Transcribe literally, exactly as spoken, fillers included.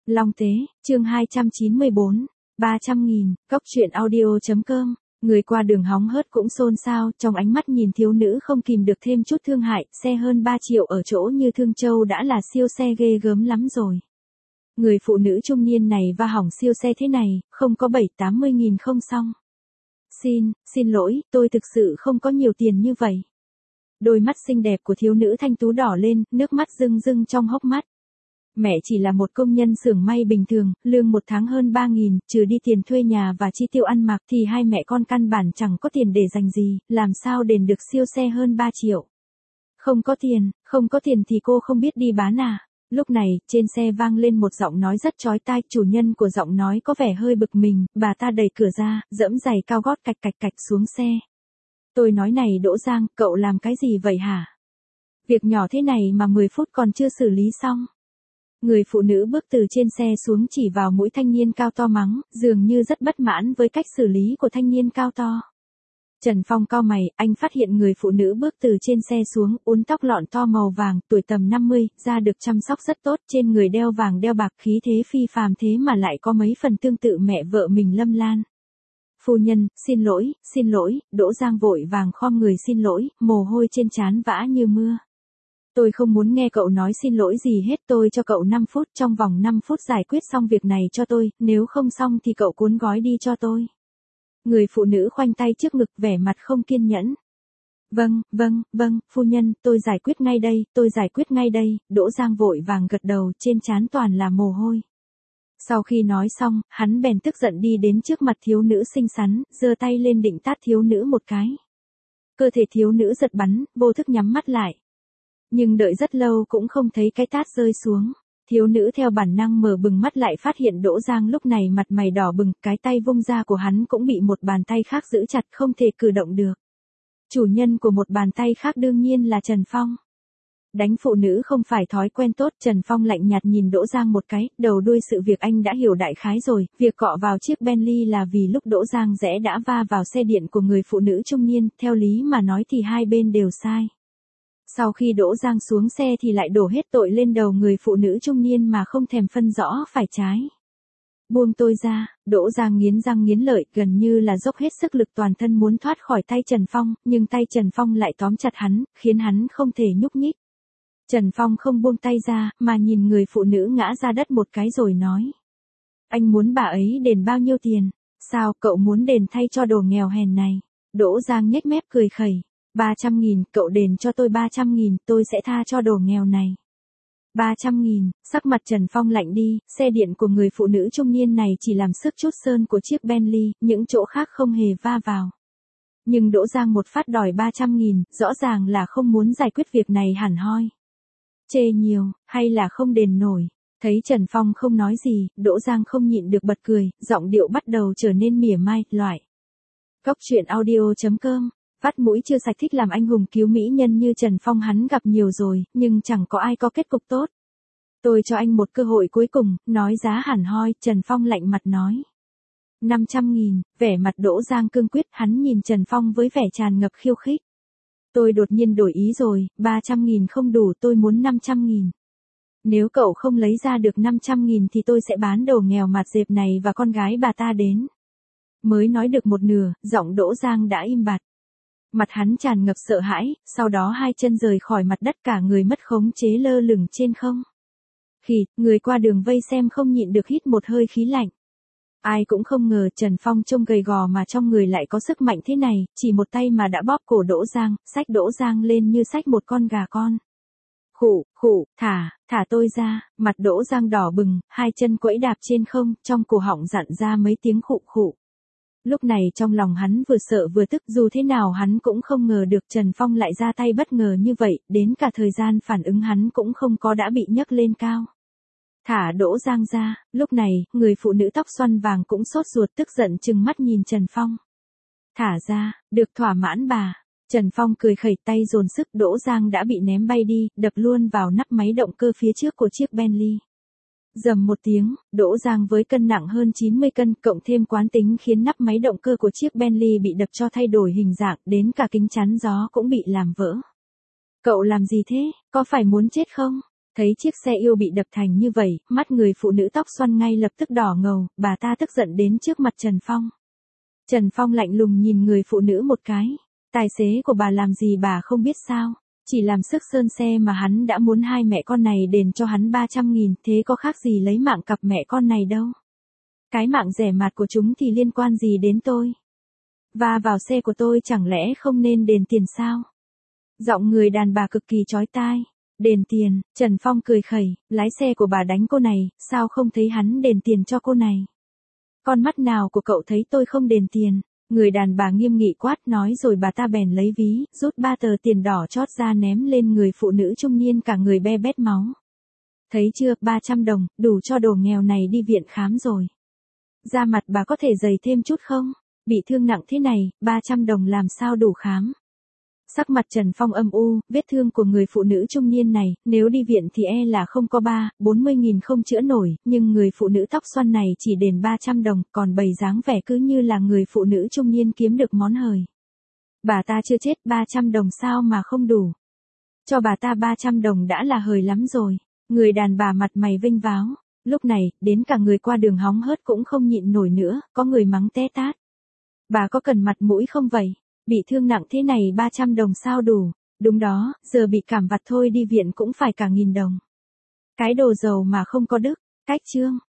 Long Tế, chương hai trăm chín mươi bốn, ba trăm nghìn, Cốc truyện audio chấm com. Người qua đường hóng hớt cũng xôn xao, trong ánh mắt nhìn thiếu nữ không kìm được thêm chút thương hại, xe hơn ba triệu ở chỗ như Thương Châu đã là siêu xe ghê gớm lắm rồi. Người phụ nữ trung niên này va hỏng siêu xe thế này, không có bảy tám mươi nghìn không xong. Xin, xin lỗi, tôi thực sự không có nhiều tiền như vậy. Đôi mắt xinh đẹp của thiếu nữ thanh tú đỏ lên, nước mắt rưng rưng trong hốc mắt. Mẹ chỉ là một công nhân xưởng may bình thường, lương một tháng hơn ba nghìn, trừ đi tiền thuê nhà và chi tiêu ăn mặc thì hai mẹ con căn bản chẳng có tiền để dành gì, làm sao đền được siêu xe hơn ba triệu. Không có tiền, không có tiền thì cô không biết đi bán à. Lúc này, trên xe vang lên một giọng nói rất chói tai, chủ nhân của giọng nói có vẻ hơi bực mình, bà ta đẩy cửa ra, giẫm giày cao gót cạch cạch cạch xuống xe. Tôi nói này Đỗ Giang, cậu làm cái gì vậy hả? Việc nhỏ thế này mà mười phút còn chưa xử lý xong. Người phụ nữ bước từ trên xe xuống chỉ vào mũi thanh niên cao to mắng, dường như rất bất mãn với cách xử lý của thanh niên cao to. Trần Phong cau mày, anh phát hiện người phụ nữ bước từ trên xe xuống, uốn tóc lọn to màu vàng, tuổi tầm năm mươi, da được chăm sóc rất tốt, trên người đeo vàng đeo bạc, khí thế phi phàm thế mà lại có mấy phần tương tự mẹ vợ mình Lâm Lan. Phu nhân, xin lỗi, xin lỗi, Đỗ Giang vội vàng khom người xin lỗi, mồ hôi trên trán vã như mưa. Tôi không muốn nghe cậu nói xin lỗi gì hết, tôi cho cậu năm phút, trong vòng năm phút giải quyết xong việc này cho tôi, nếu không xong thì cậu cuốn gói đi cho tôi. Người phụ nữ khoanh tay trước ngực vẻ mặt không kiên nhẫn. Vâng, vâng, vâng, phu nhân, tôi giải quyết ngay đây, tôi giải quyết ngay đây, Đỗ Giang vội vàng gật đầu, trên trán toàn là mồ hôi. Sau khi nói xong, hắn bèn tức giận đi đến trước mặt thiếu nữ xinh xắn, giơ tay lên định tát thiếu nữ một cái. Cơ thể thiếu nữ giật bắn, vô thức nhắm mắt lại. Nhưng đợi rất lâu cũng không thấy cái tát rơi xuống. Thiếu nữ theo bản năng mở bừng mắt lại phát hiện Đỗ Giang lúc này mặt mày đỏ bừng, cái tay vung ra của hắn cũng bị một bàn tay khác giữ chặt không thể cử động được. Chủ nhân của một bàn tay khác đương nhiên là Trần Phong. Đánh phụ nữ không phải thói quen tốt, Trần Phong lạnh nhạt nhìn Đỗ Giang một cái, đầu đuôi sự việc anh đã hiểu đại khái rồi, việc cọ vào chiếc Bentley là vì lúc Đỗ Giang rẽ đã va vào xe điện của người phụ nữ trung niên, theo lý mà nói thì hai bên đều sai. Sau khi Đỗ Giang xuống xe thì lại đổ hết tội lên đầu người phụ nữ trung niên mà không thèm phân rõ phải trái. Buông tôi ra, Đỗ Giang nghiến răng nghiến lợi, gần như là dốc hết sức lực toàn thân muốn thoát khỏi tay Trần Phong, nhưng tay Trần Phong lại tóm chặt hắn, khiến hắn không thể nhúc nhích. Trần Phong không buông tay ra, mà nhìn người phụ nữ ngã ra đất một cái rồi nói. Anh muốn bà ấy đền bao nhiêu tiền? Sao, cậu muốn đền thay cho đồ nghèo hèn này? Đỗ Giang nhếch mép cười khẩy. ba trăm nghìn, cậu đền cho tôi ba trăm nghìn, tôi sẽ tha cho đồ nghèo này. ba trăm nghìn, sắc mặt Trần Phong lạnh đi, xe điện của người phụ nữ trung niên này chỉ làm sức chút sơn của chiếc Bentley, những chỗ khác không hề va vào. Nhưng Đỗ Giang một phát đòi ba trăm nghìn, rõ ràng là không muốn giải quyết việc này hẳn hoi. Chê nhiều, hay là không đền nổi. Thấy Trần Phong không nói gì, Đỗ Giang không nhịn được bật cười, giọng điệu bắt đầu trở nên mỉa mai, loại. Cốc truyện audio chấm com. Vắt mũi chưa sạch thích làm anh hùng cứu mỹ nhân như Trần Phong hắn gặp nhiều rồi, nhưng chẳng có ai có kết cục tốt. Tôi cho anh một cơ hội cuối cùng, nói giá hẳn hoi, Trần Phong lạnh mặt nói. năm trăm nghìn, vẻ mặt Đỗ Giang cương quyết, hắn nhìn Trần Phong với vẻ tràn ngập khiêu khích. Tôi đột nhiên đổi ý rồi, ba trăm nghìn không đủ, tôi muốn năm trăm nghìn. Nếu cậu không lấy ra được năm trăm nghìn thì tôi sẽ bán đồ nghèo mặt dẹp này và con gái bà ta đến. Mới nói được một nửa, giọng Đỗ Giang đã im bặt. Mặt hắn tràn ngập sợ hãi, sau đó hai chân rời khỏi mặt đất cả người mất khống chế lơ lửng trên không. Khi, người qua đường vây xem không nhịn được hít một hơi khí lạnh. Ai cũng không ngờ Trần Phong trông gầy gò mà trong người lại có sức mạnh thế này, chỉ một tay mà đã bóp cổ Đỗ Giang, xách Đỗ Giang lên như xách một con gà con. Khụ, khụ, thả, thả tôi ra, mặt Đỗ Giang đỏ bừng, hai chân quẫy đạp trên không, trong cổ họng dặn ra mấy tiếng khụ khụ. Lúc này trong lòng hắn vừa sợ vừa tức, dù thế nào hắn cũng không ngờ được Trần Phong lại ra tay bất ngờ như vậy, đến cả thời gian phản ứng hắn cũng không có đã bị nhấc lên cao. Thả Đỗ Giang ra, lúc này, người phụ nữ tóc xoăn vàng cũng sốt ruột tức giận trừng mắt nhìn Trần Phong. Thả ra, được thỏa mãn bà. Trần Phong cười khẩy tay dồn sức, Đỗ Giang đã bị ném bay đi, đập luôn vào nắp máy động cơ phía trước của chiếc Bentley. Rầm một tiếng, Đỗ Giang với cân nặng hơn chín mươi cân cộng thêm quán tính khiến nắp máy động cơ của chiếc Bentley bị đập cho thay đổi hình dạng, đến cả kính chắn gió cũng bị làm vỡ. Cậu làm gì thế, có phải muốn chết không? Thấy chiếc xe yêu bị đập thành như vậy, mắt người phụ nữ tóc xoăn ngay lập tức đỏ ngầu, bà ta tức giận đến trước mặt Trần Phong. Trần Phong lạnh lùng nhìn người phụ nữ một cái. Tài xế của bà làm gì bà không biết sao? Chỉ làm sức sơn xe mà hắn đã muốn hai mẹ con này đền cho hắn ba trăm nghìn, thế có khác gì lấy mạng cặp mẹ con này đâu. Cái mạng rẻ mạt của chúng thì liên quan gì đến tôi? Và vào xe của tôi chẳng lẽ không nên đền tiền sao? Giọng người đàn bà cực kỳ chói tai. Đền tiền, Trần Phong cười khẩy, lái xe của bà đánh cô này, sao không thấy hắn đền tiền cho cô này? Con mắt nào của cậu thấy tôi không đền tiền? Người đàn bà nghiêm nghị quát nói rồi bà ta bèn lấy ví, rút ba tờ tiền đỏ chót ra ném lên người phụ nữ trung niên cả người be bét máu. Thấy chưa, ba trăm đồng, đủ cho đồ nghèo này đi viện khám rồi. Da mặt bà có thể dày thêm chút không? Bị thương nặng thế này, ba trăm đồng làm sao đủ khám? Sắc mặt Trần Phong âm u, vết thương của người phụ nữ trung niên này, nếu đi viện thì e là không có ba, bốn mươi nghìn không chữa nổi, nhưng người phụ nữ tóc xoăn này chỉ đền ba trăm đồng, còn bày dáng vẻ cứ như là người phụ nữ trung niên kiếm được món hời. Bà ta chưa chết, ba trăm đồng sao mà không đủ? Cho bà ta ba trăm đồng đã là hời lắm rồi. Người đàn bà mặt mày vênh váo. Lúc này, đến cả người qua đường hóng hớt cũng không nhịn nổi nữa, có người mắng té tát. Bà có cần mặt mũi không vậy? Bị thương nặng thế này ba trăm đồng sao đủ? Đúng đó, giờ bị cảm vặt thôi đi viện cũng phải cả nghìn đồng. Cái đồ giàu mà không có đức. Cách chương.